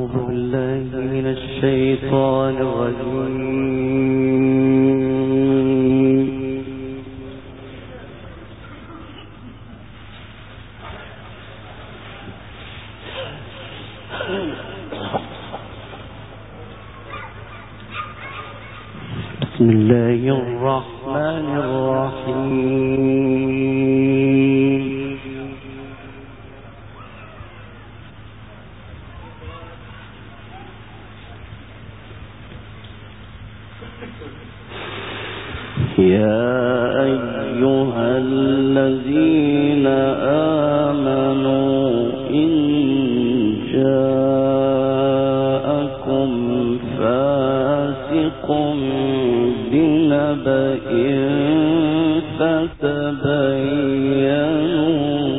الشيطان الرجيم. بسم الله الرحمن الرحيم. يا أيها الذين آمنوا إن جاءكم فاسق بنبأ فتبينوا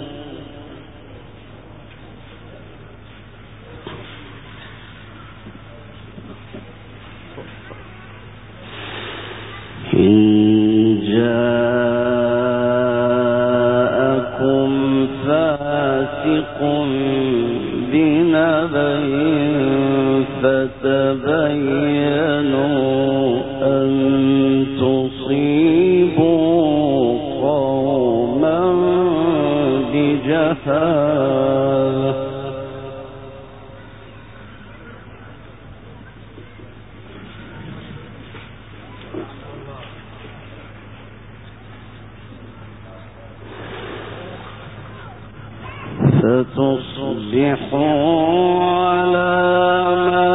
فتبينوا أن تصيبوا قوما بجهالة فتصبحوا على ما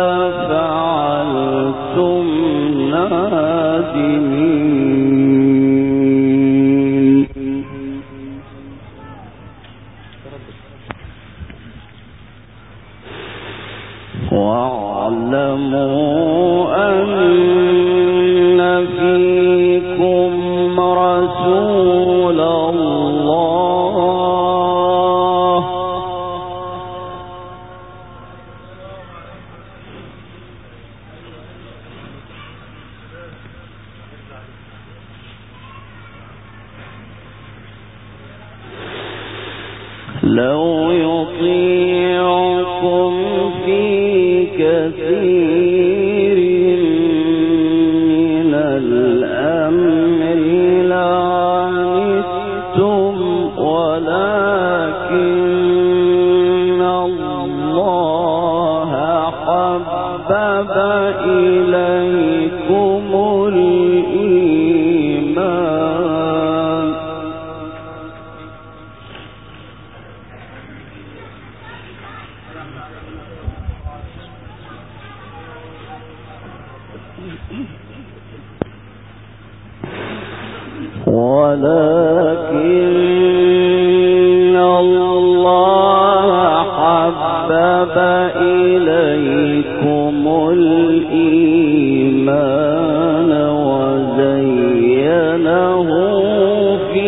فعلتم نادمين. واعلموا أن فيكم رسول الله لو يطيعكم في كثير من الأمر لعنتم ولكن الله حبب إليكم الإيمان وزينه في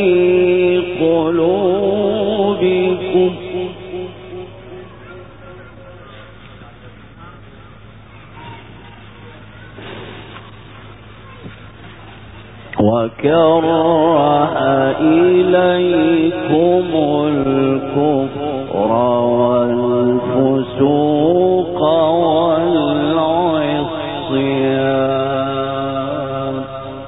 قلوبكم وكره إليكم الكفر والفسوق والعصيان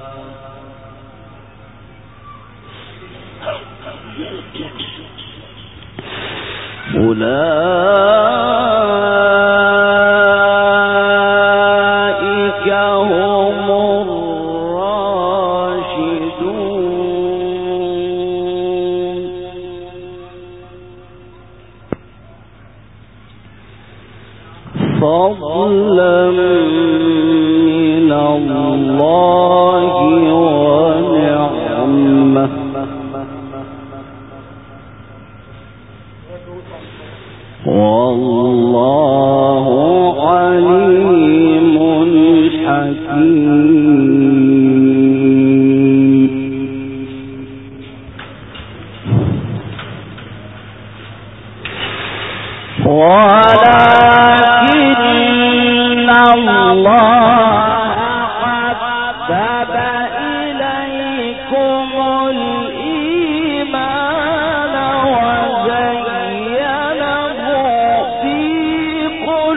أولئك هم الراشدون فضلا من الله ونعمة والله عليم حكيم. ولكن الله حبب إليكم الإيمان وزينه في قلوبكم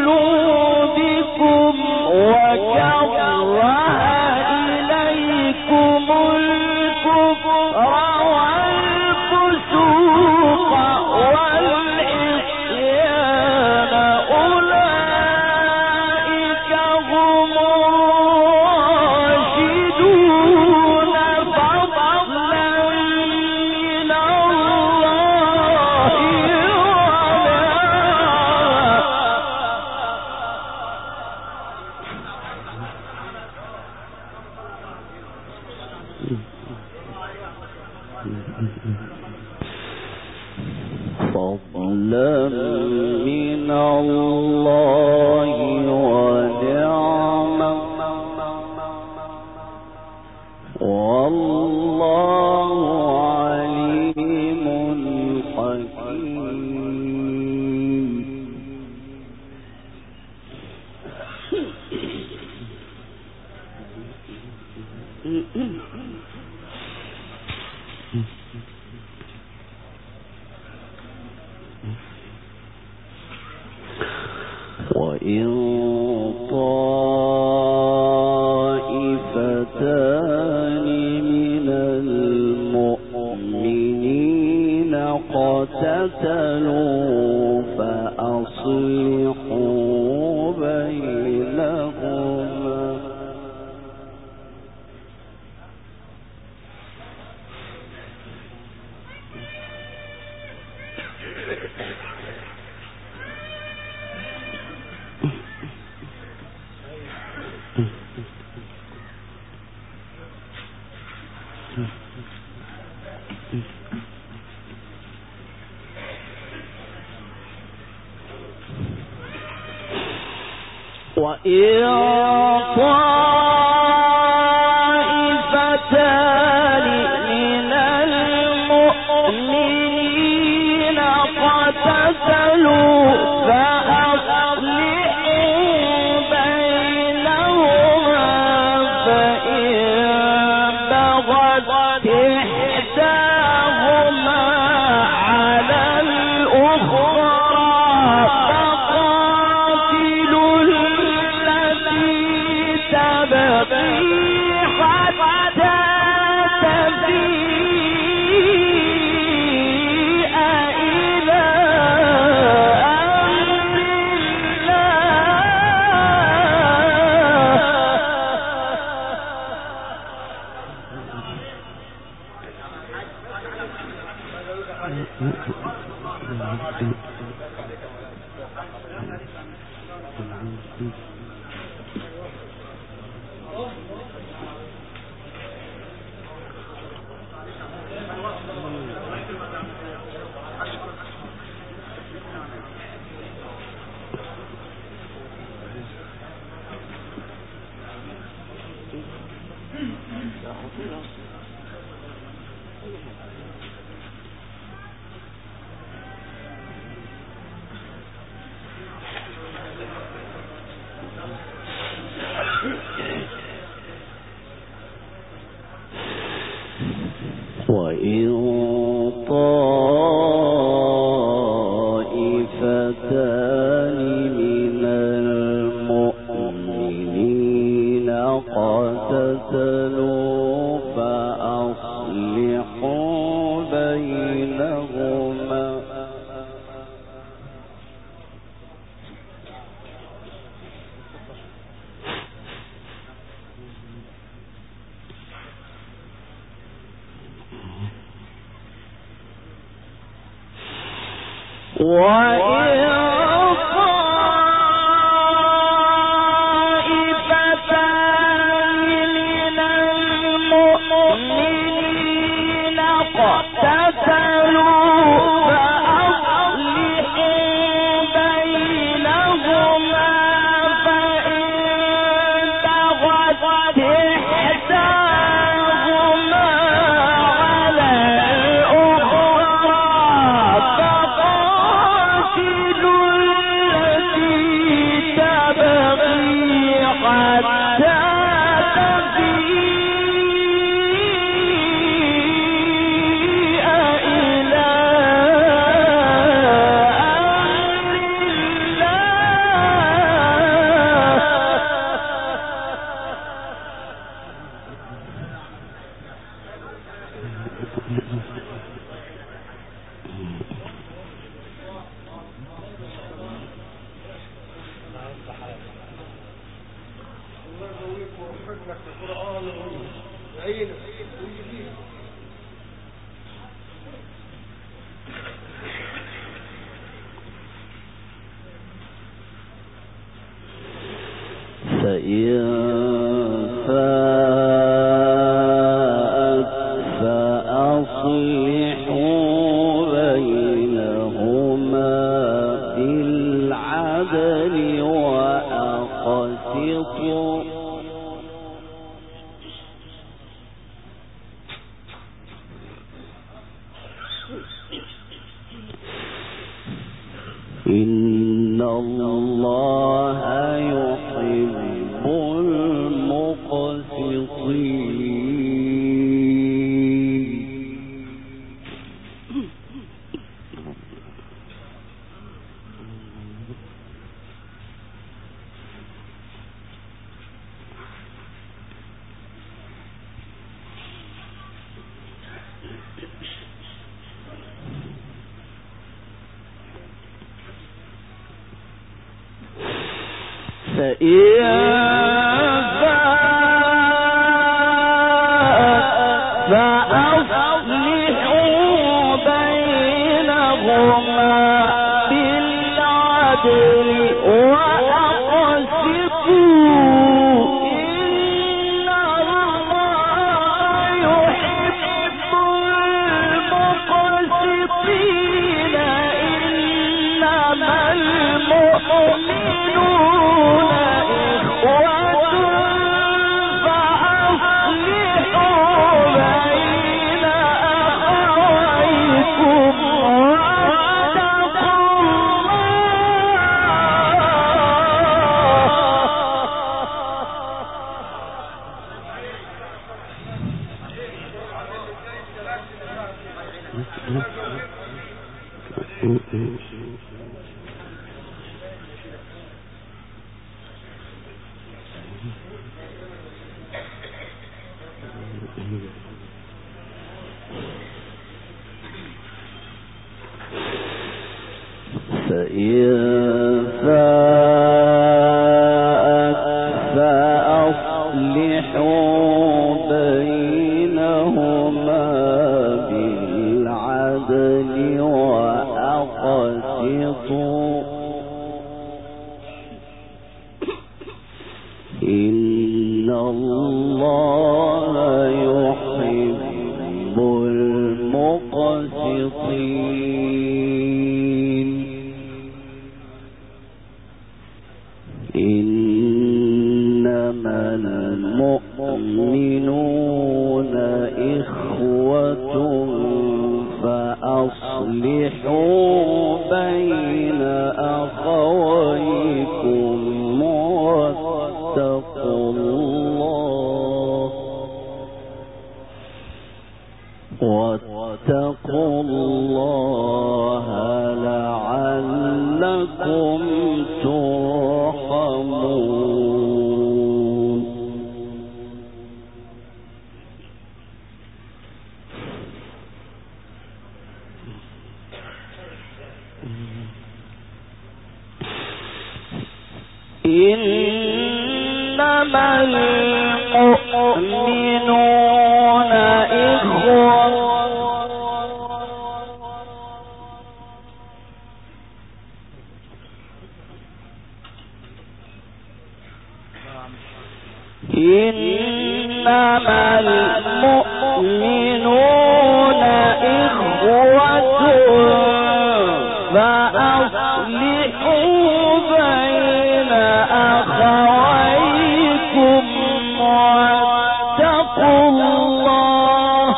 فضلا من الله ونعمة والله عليم حكيم. وإن طائفتان من المؤمنين اقتتلوا فأصلحوا بينهما وإن طائفتان من المؤمنين اقتتلوا فأصلحوا بينهما فإن بغت إحداهما على الأخرى وإن طائفتان من المؤمنين اقتتلوا فأصلحوا بينهما وإن طائفتان من المؤمنين اقتتلوا فأصلحوا بينهما فإن بغت إحداهما على الأخرى فإن فاءت فأصلحوا بينهما إن الله يحب المقسطين. فأصلحوا بينهما بالعدل وأقسطوا إن الله يحب المقسطين. إنما المؤمنون إن الله يحب المقسطين. إنما المؤمنون إخوة فأصلحوا بين أخويكم واتقوا الله لعلكم ترحمون. إنما المؤمنون إخوة إنما المؤمنون إخوة فأصلحوا بين أخويكم واتقوا الله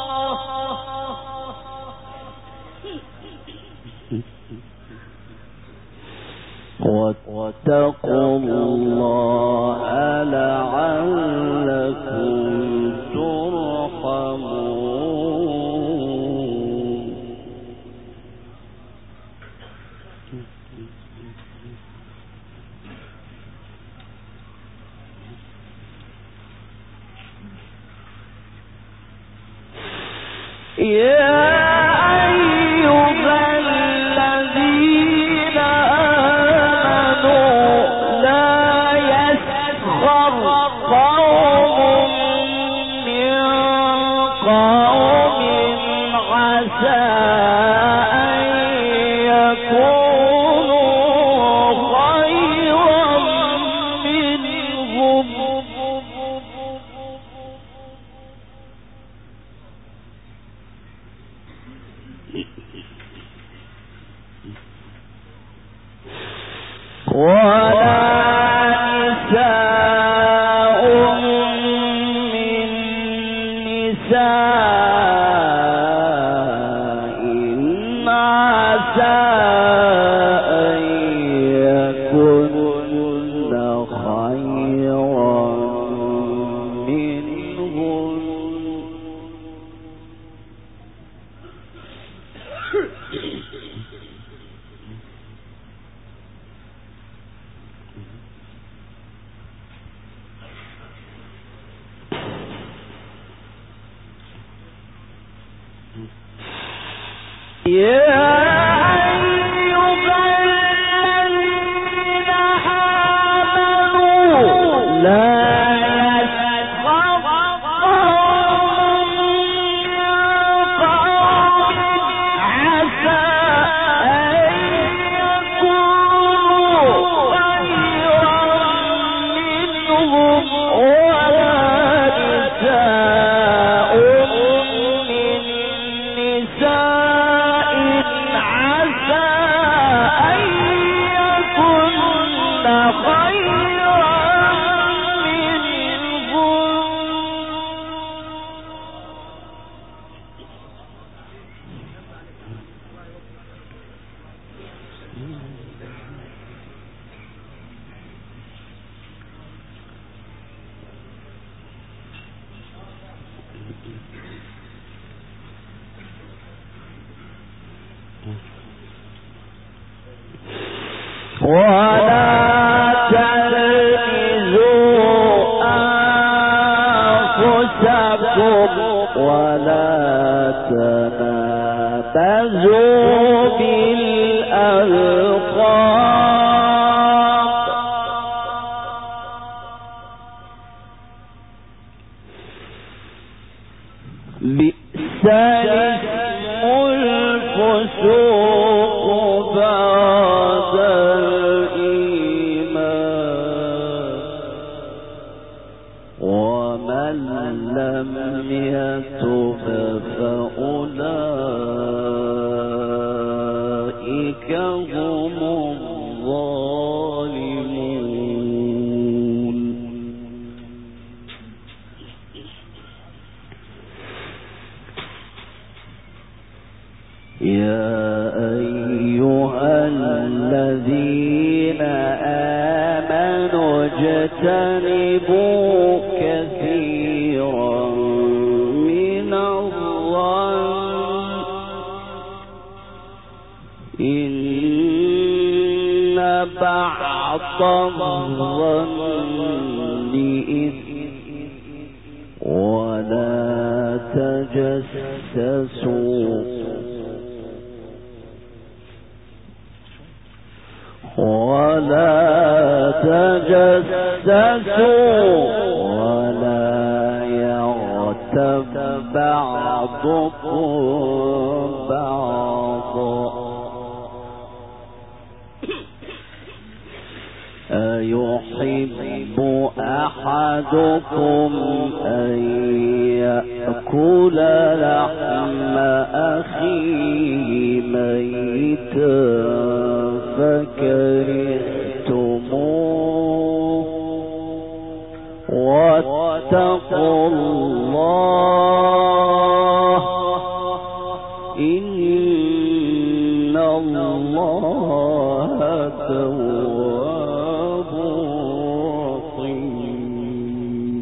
لعلكم ترحمون. يا أيها الذين آمنوا لا يسخر قوم من قوم عسى أن يكونوا خيرا منهم ولا نساء من نساء عسى أيحب أحدكم أن يأكل لحم أخيه ميتا فكرهتموه واتقوا الله إن الله تواب رحيم.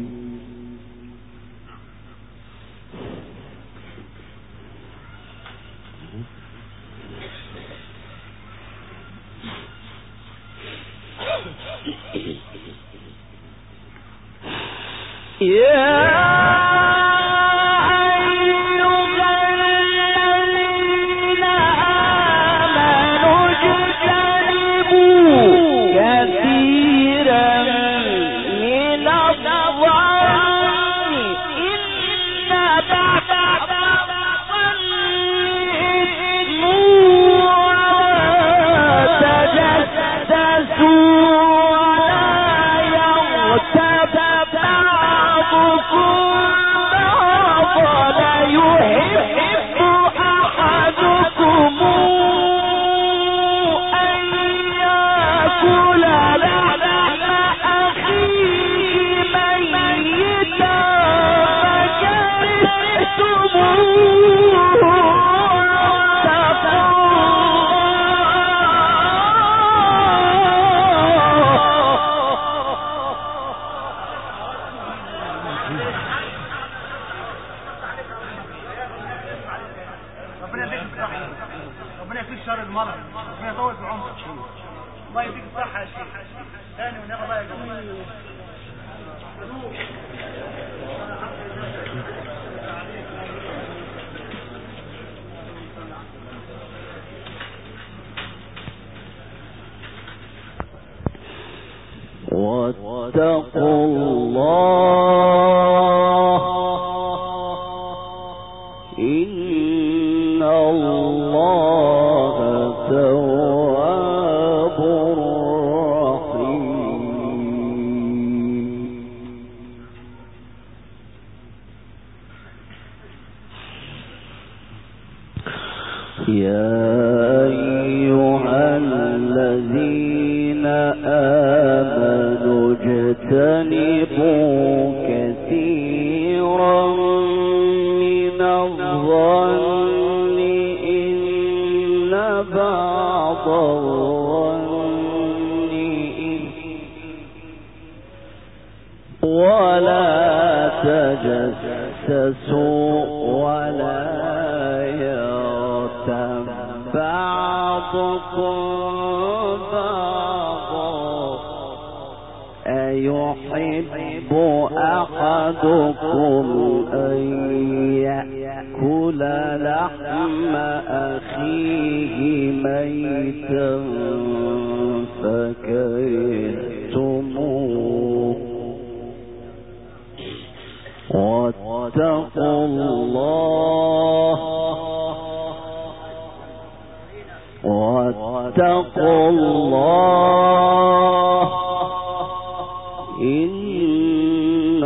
ربنا يكفيك شر المرض، ربنا يطول في عمرك، الله يديك الصحة يا شيخ. ثاني ونعم الله يا جماعة. واتقوا الله إن الله تواب رحيم. يا أيها الذين آمنوا اجتنبوا كثيرا من الظن إن بعض الظن ولا تجسسوا ولا يغتب بعضكم بعضا أيحب أحدكم أن يأكل لحم أخيه ميتا فكرهتموه واتقوا الله إن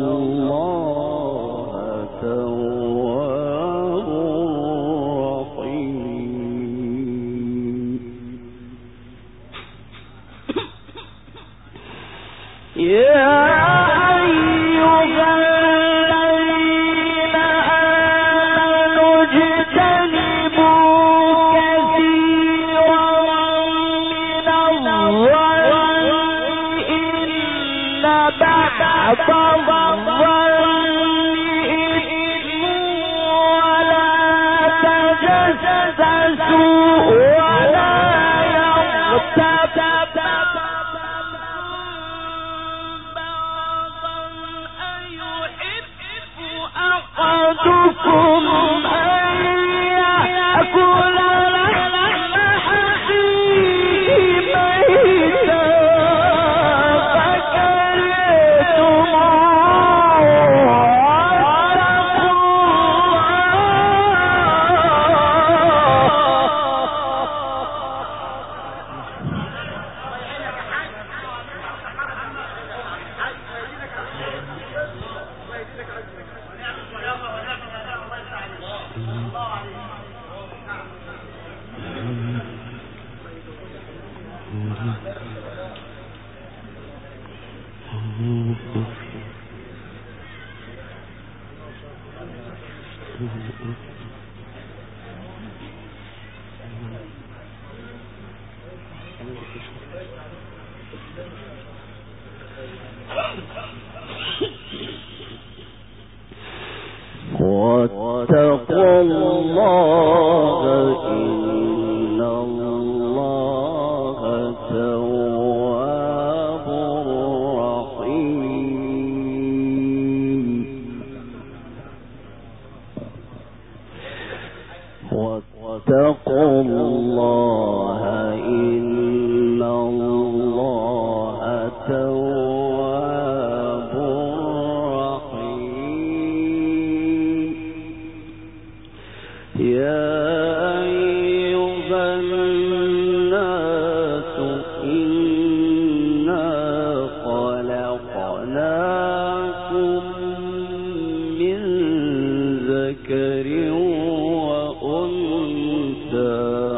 الله تواب رحيم. يا أيها الذين آمنوا اجتنبوا كثيرا من الظن إن بعض الظن ولا تجسسوا ولا يغتب أحدكم أن يأكل لحم أخيه ميتا واتقوا الله إن الله تواب رحيم. واتقوا الله إن الله تواب رحيم. يا أيها الناس إنا خلقناكم من ذكر وأنثى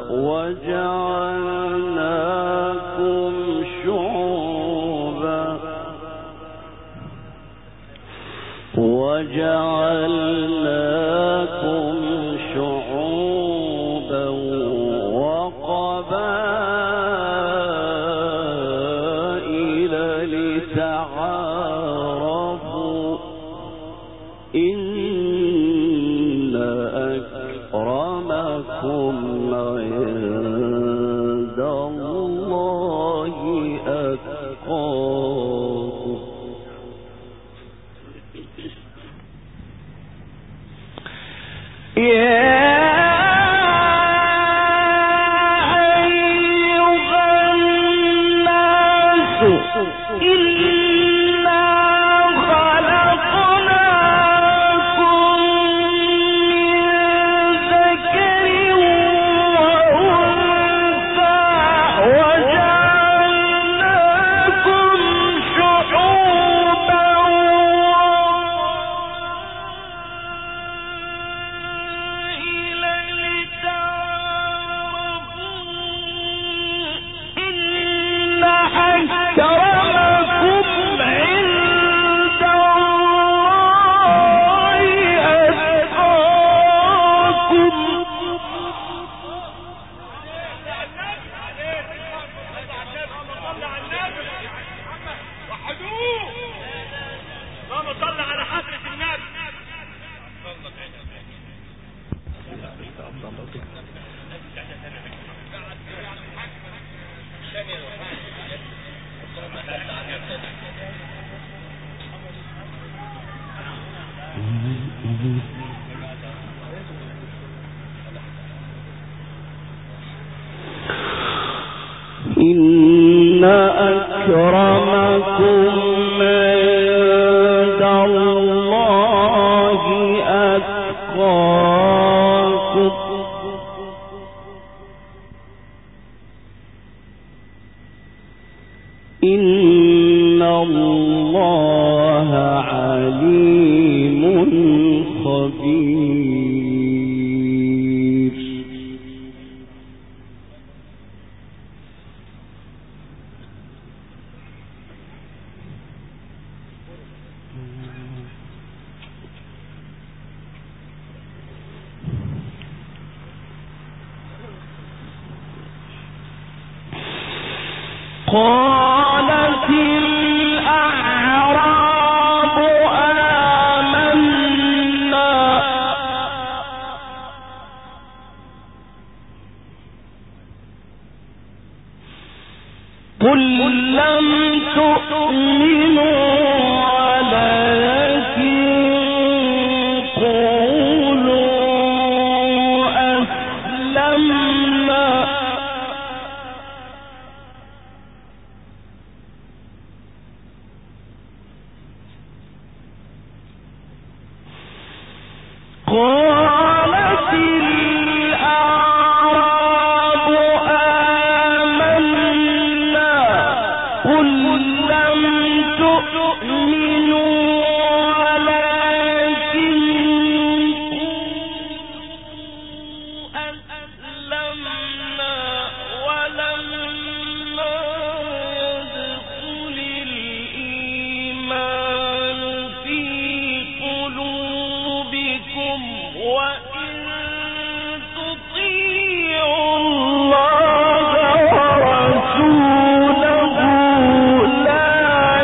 وجعلناكم شعوبا وقبائل لتعارفوا إن أكرمكم عند الله إن أكرمكم عند الله أتقاكم إن الله عليم خبير. قالت الأعراب آمنا قل لم تؤمنوا ولكن قولوا أسلمنا قالت الأعراب آمنا قل لم تؤمنوا ولكن أسلمنا ولما يدخل الإيمان في قلوبكم وإن تطيعوا الله ورسوله لا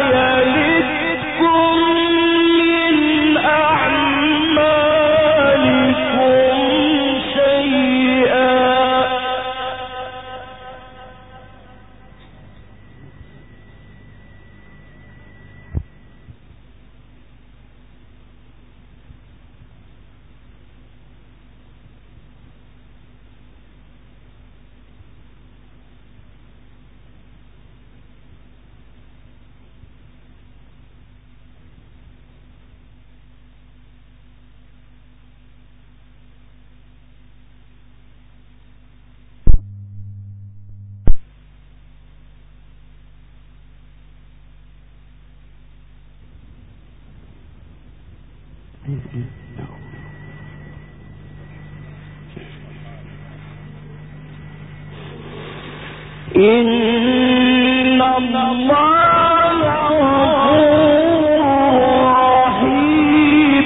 يلدكم من أعمالكم شيئا. إن الله غفور رحيم.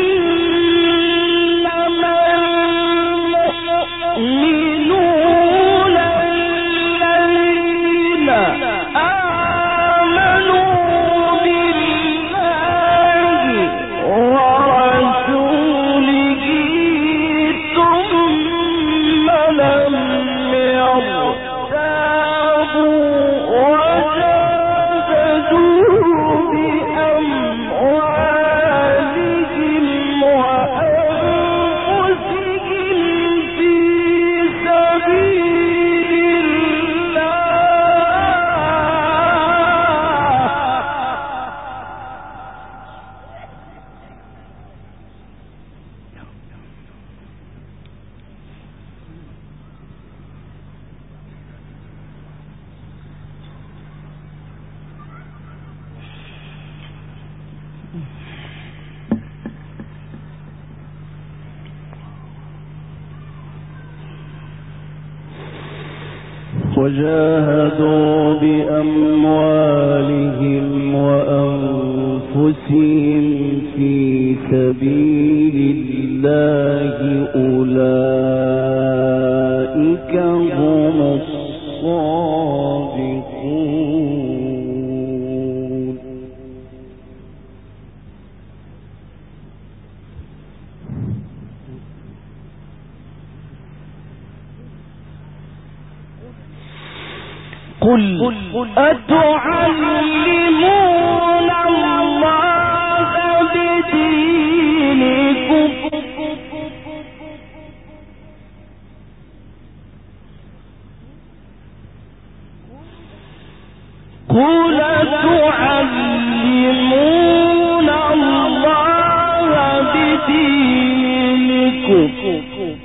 إنما المؤمنون وجاهدوا بأموالهم وأنفسهم في سبيل الله أولئك هم الصادقون. قل أتعلمون الله بدينكم قل أتعلمون الله بدينكم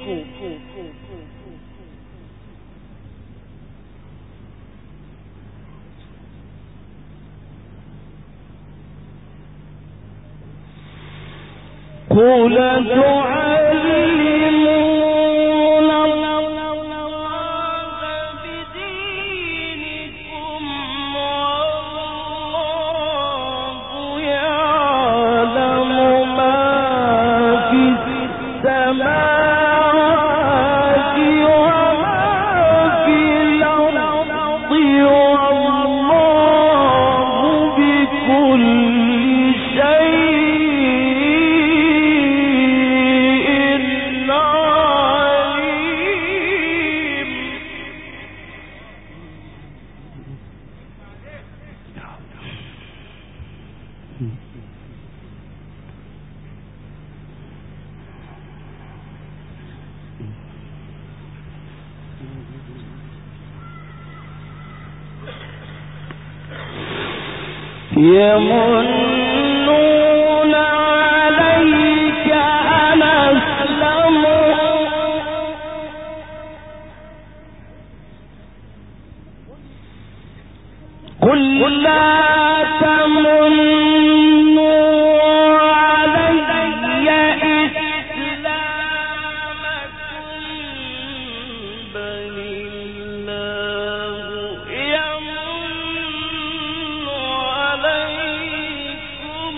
قل تعلمون الله بدينكم والله يعلم ما في السماوات وما في الأرض والله بكل يمنون عليك أن أسلموا قل لا تمنوا علي إسلامكم بل الله يمن عليكم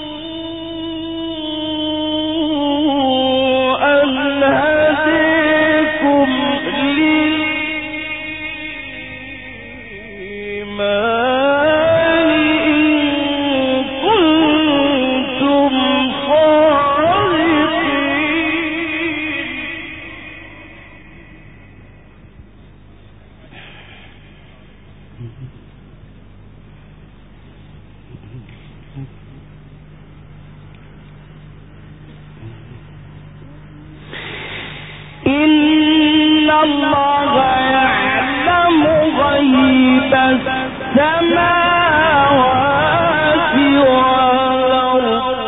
أن هديكم للإيمان إن كنتم صادقين. إن الله يعلم غيب السماوات والأرض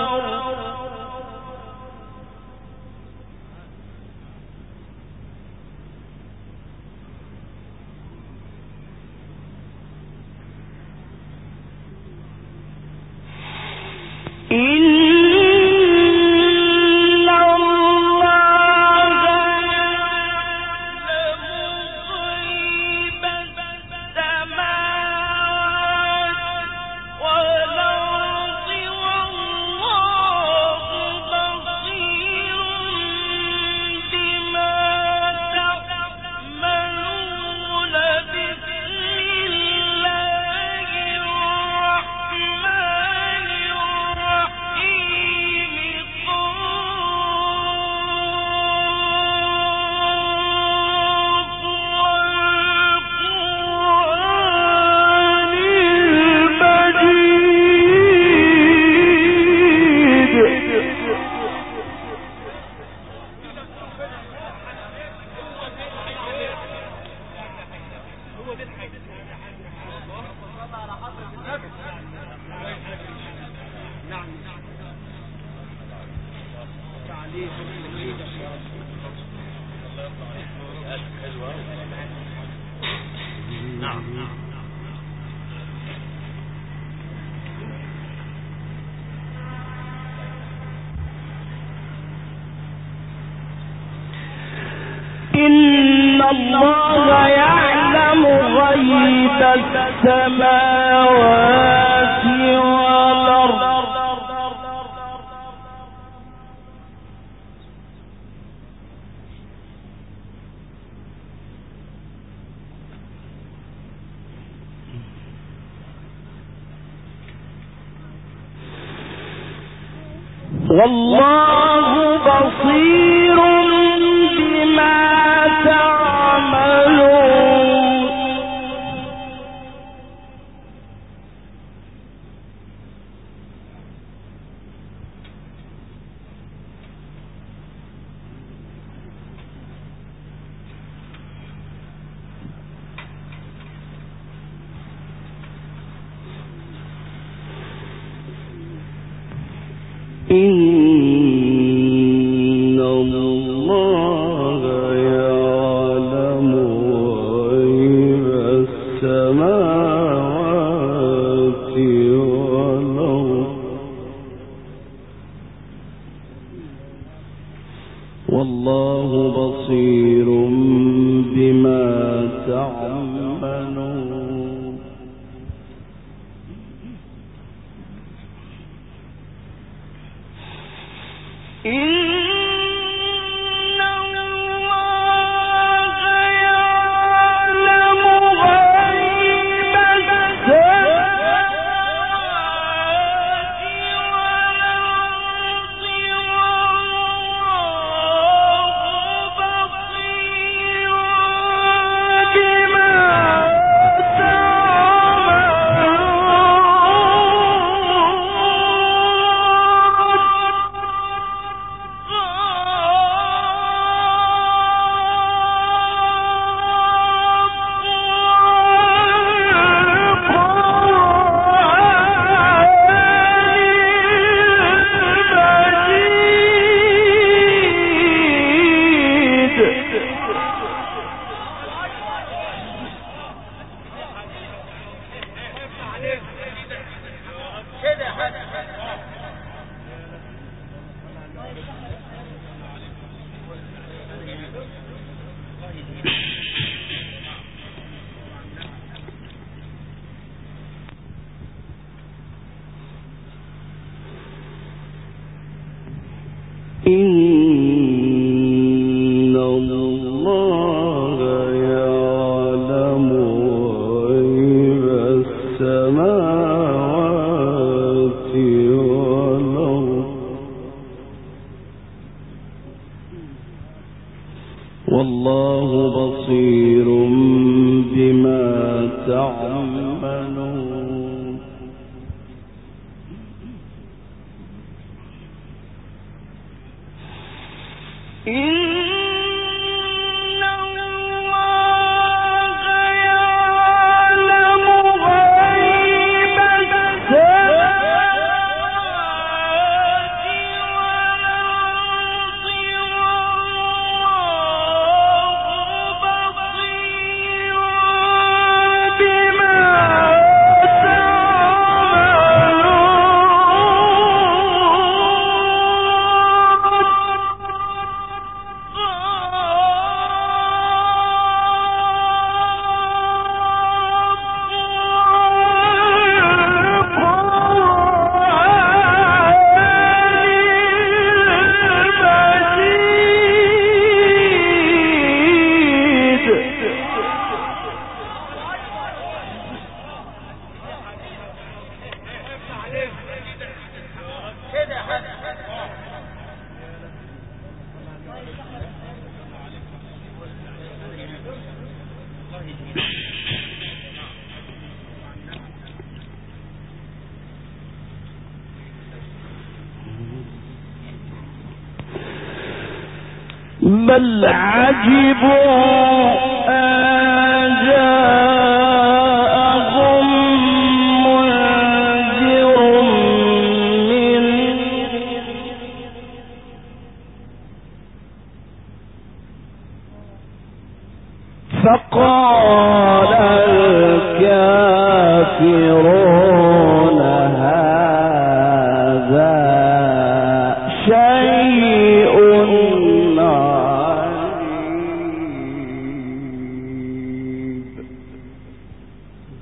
إن الله يعلم السماوات والأرض والله بصير بما تعملون إن الله يعلم غيب السماوات والأرض والله بصير بما تعملون إن الله يعلم غيب السماوات والأرض والله بصير بما تعملون إن الله يعلم غيب السماوات والأرض والله بصير بما بل عجبوا أن جاءهم منذر فقال الكافرون هذا شيء عجيب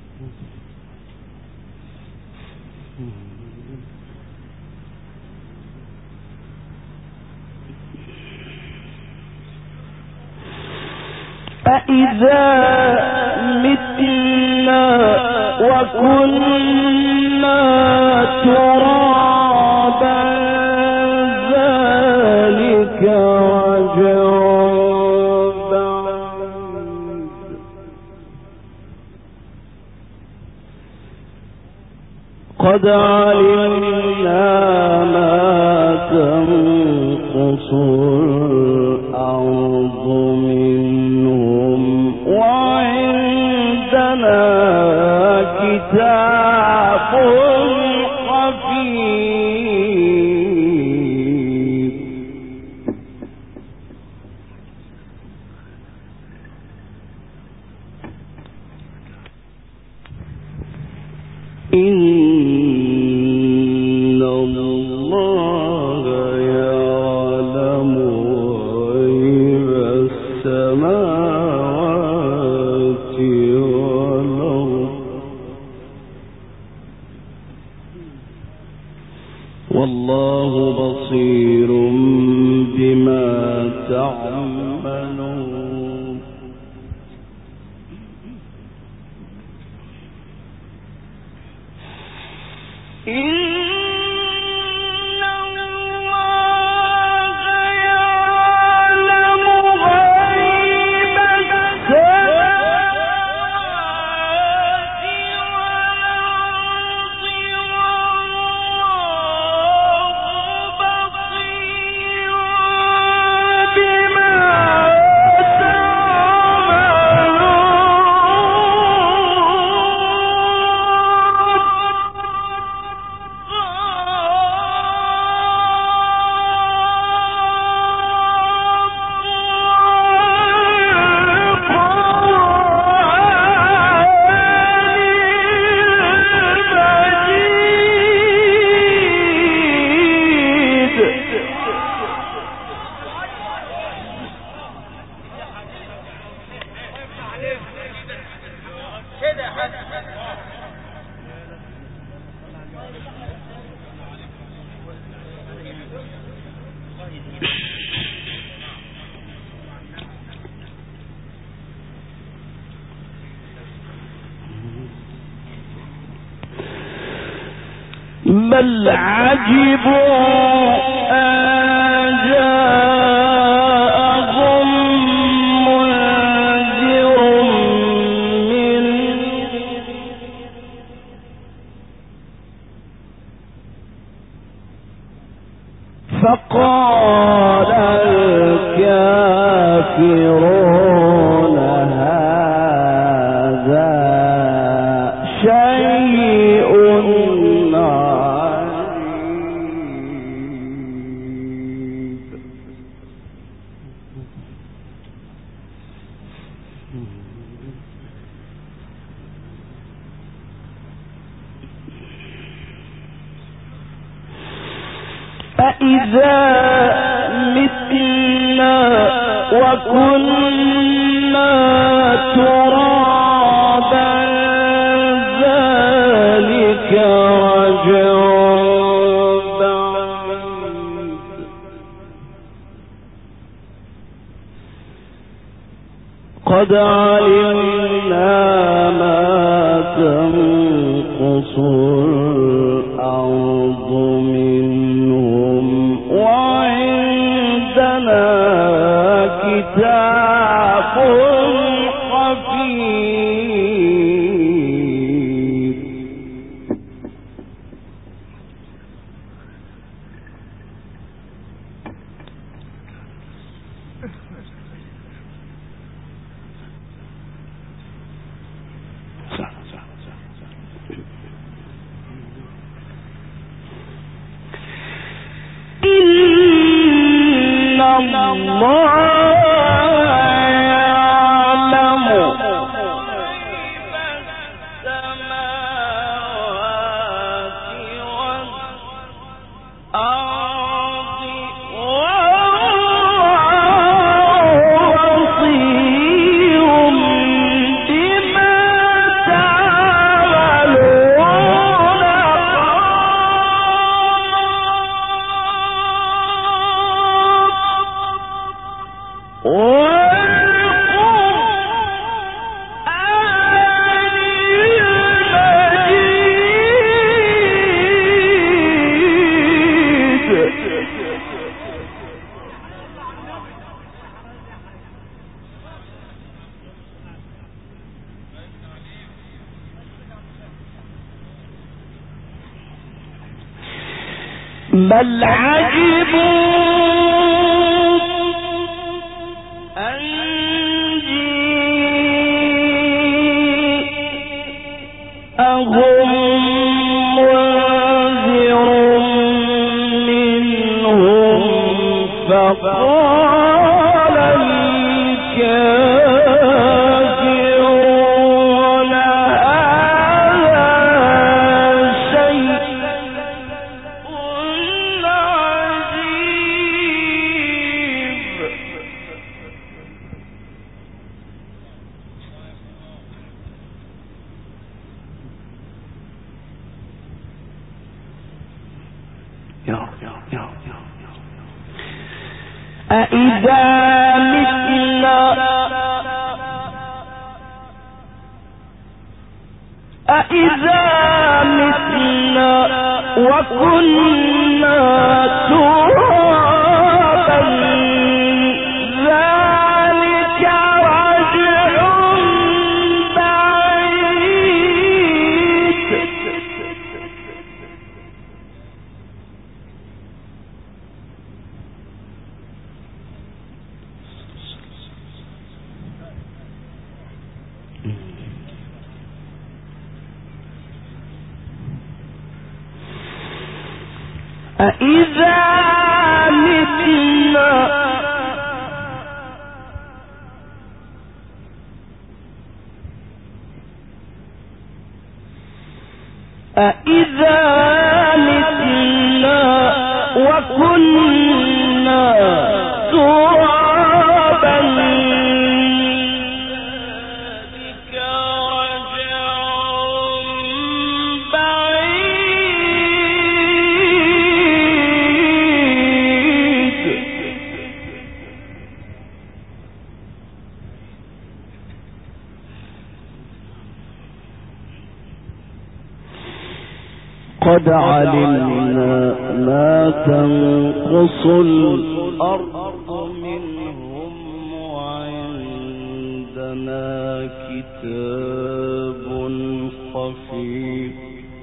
أإذا متنا وكنا ترابا ذلك رجع بعيد. قد علمنا ما تنقص الأرض منهم وعندنا كتاب حفيظ. إن الله يعلم غيب السماوات والأرض والله بصير بما تعملون. بل عجبوا أن جاءهم منذر منهم فقال الكافرون هذا شيء أإذا متنا وكنا ترابا ذلك رجع بعيد. قد علمنا ما تنقص الأرض منهم وعندنا كتاب حفيظ. إن الله يعلم غيب السماوات والأرض والله بصير بما تعملون. بل عجبوا أن جيءهم منذر منهم فقال الكافرون هذا شيء أإذا متنا وكنا ترابا ذلك رجع بعيد أإذا متنا وكنا ترابا ذلك رجع بعيد قد علمنا ما تنقص الأرض منهم وعندنا كتاب حفيظ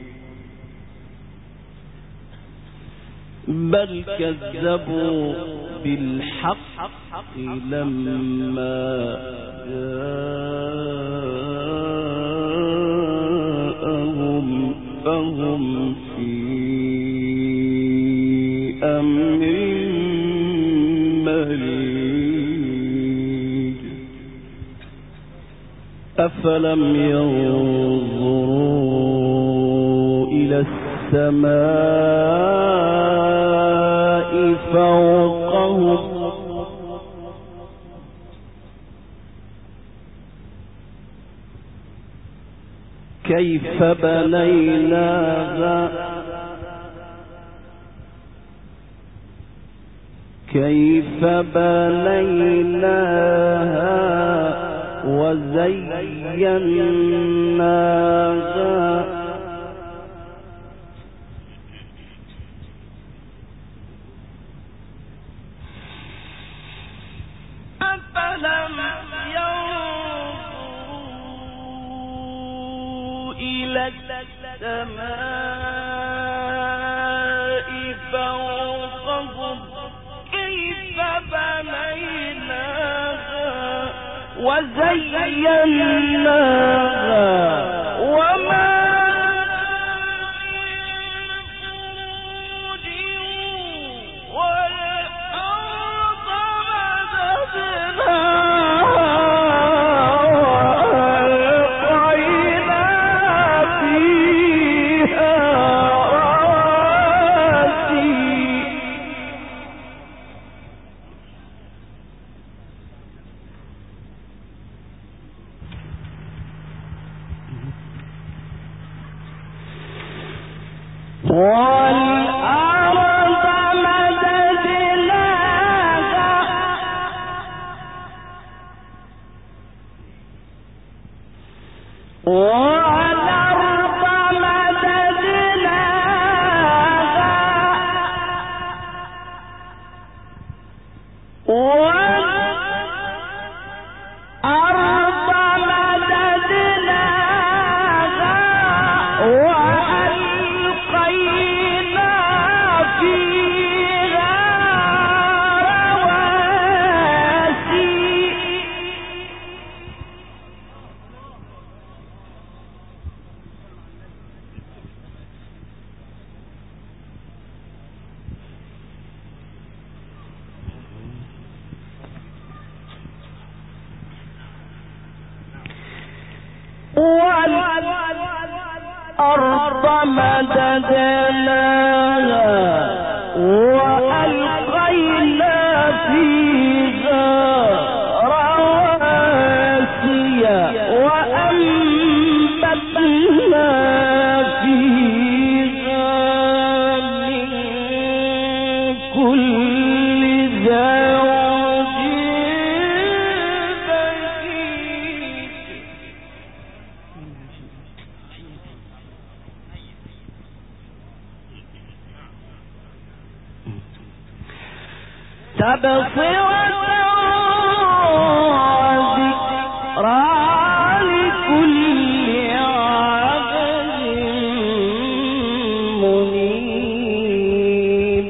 بل كذبوا بالحق لما جاءهم فهم في أمر مريج أفلم ينظروا إلى السماء فوقهم كيف بنيناها وزيناها أفلم ينظروا إلى السماء فوقهم كيف بنيناها وزيناها وما وألقينا فيها والأرض مددناها وألقينا فيها رواسي وأنبتنا فيها من كل زوج بهيج تبصرة وذكرى لكل عبد منيب.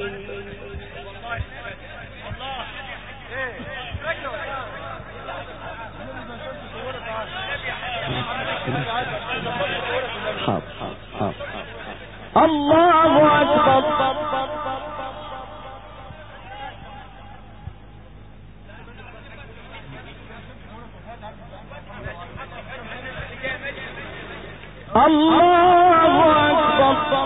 الله أكبر. الله أكبر.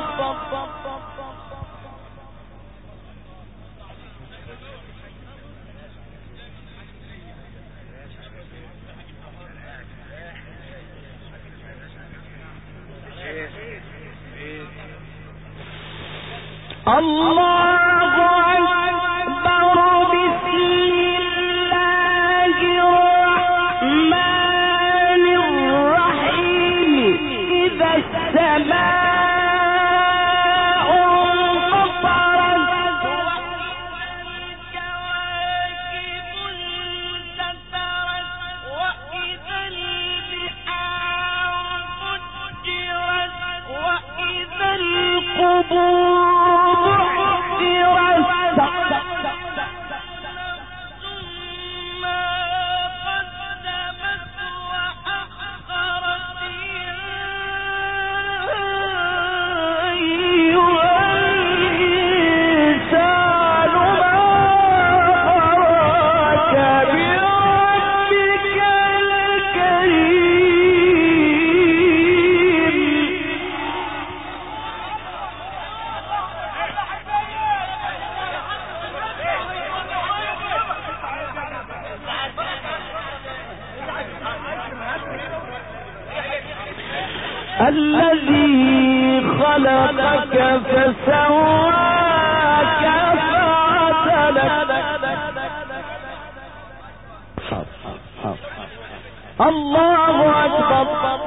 الله أكبر. بسم الله الرحمن الرحيم. إذا السماء انفطرت والكواكب انتثرت وإذا البحار فجرت وإذا القبور بعثرت ما قدمت وأخرت أيها الإنسان ما غرك بربك الكريم. الذي خلقك فسواك فعدلك. الله أكبر.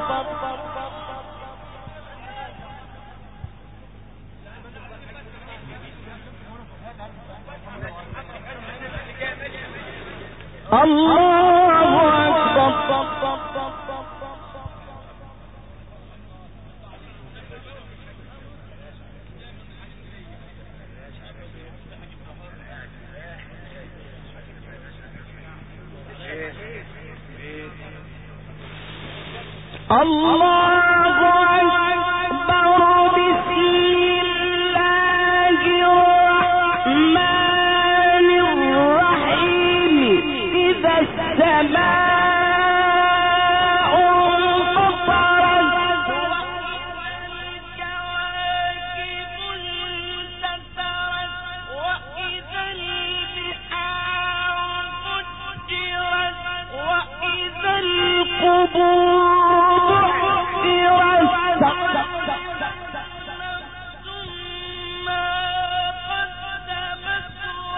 الله أكبر. الله أكبر. بسم الله الرحمن الرحيم. إذا السماء انفطرت والكواكب انتثرت وإذا البحار فجرت وإذا القبور بعثرت ما قدمت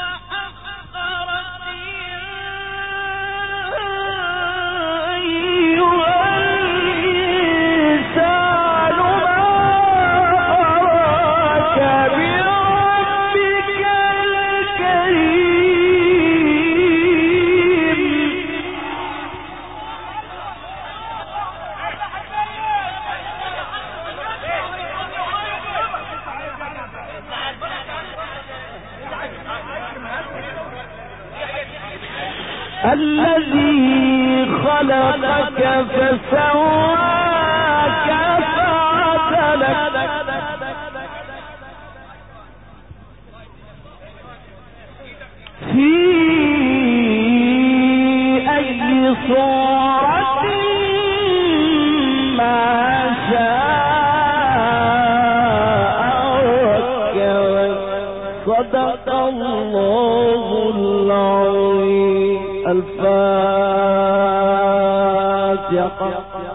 وأخرت أيها الإنسان ما غرك بربك الكريم. الذي خلقك فسواك فعدلك. في أي صورة ما شاء الفاتحة.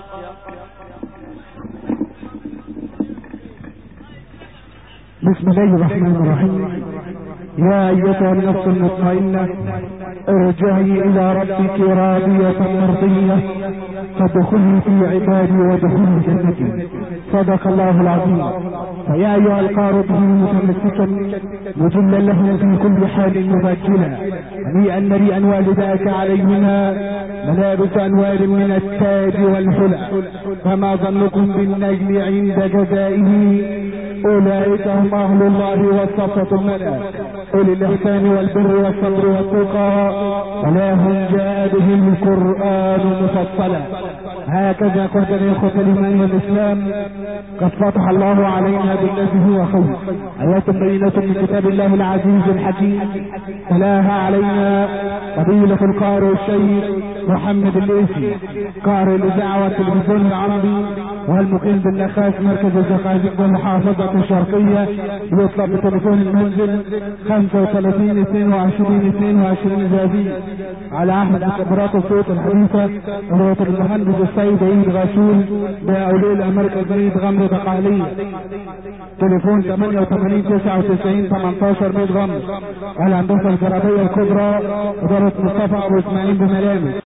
بسم الله الرحمن الرحيم. يا أيتها النفس المطمئنة ارجعي إلى ربك راضية مرضية فادخلي في عبادي وادخلي جنتي. صدق الله العظيم. فيا أيها القارئ به متمسكا مجلا له في كل حال مبجلا هنيئا مريئا والداك عليهما ملابس أنوار من التاج والحلى فما ظنكم بالنجل عند جزائه أولئك هم أهل الله والصفة الملأ أولي الإحسان والبر والصبر والتقى ولا هم جاء بهم القرآن مفصلا. هكذا قد الإخوة الإيمان والإسلام قد فتح الله علينا بالذي هو خير آيات بينة من كتاب الله العزيز الحكيم تلاها علينا فضيلة القارئ الشيخ محمد الليثي قارئ الإذاعة والتلفزيون العربي والمقيم بالنخاس مركز الزقازيق والمحافظة الشرقية. يطلب بتليفون المنزل 35 22 22 زازي على عهد خبرات الصوت الحديثة رؤية المهندس السيد عيد غاشول بأوليل أمريكا جديد غمر دقالية. تليفون 88 99 18 100 غمر. الهندسة الجرابية الكبرى إدارة مصطفى أبو إسماعيل بملامس.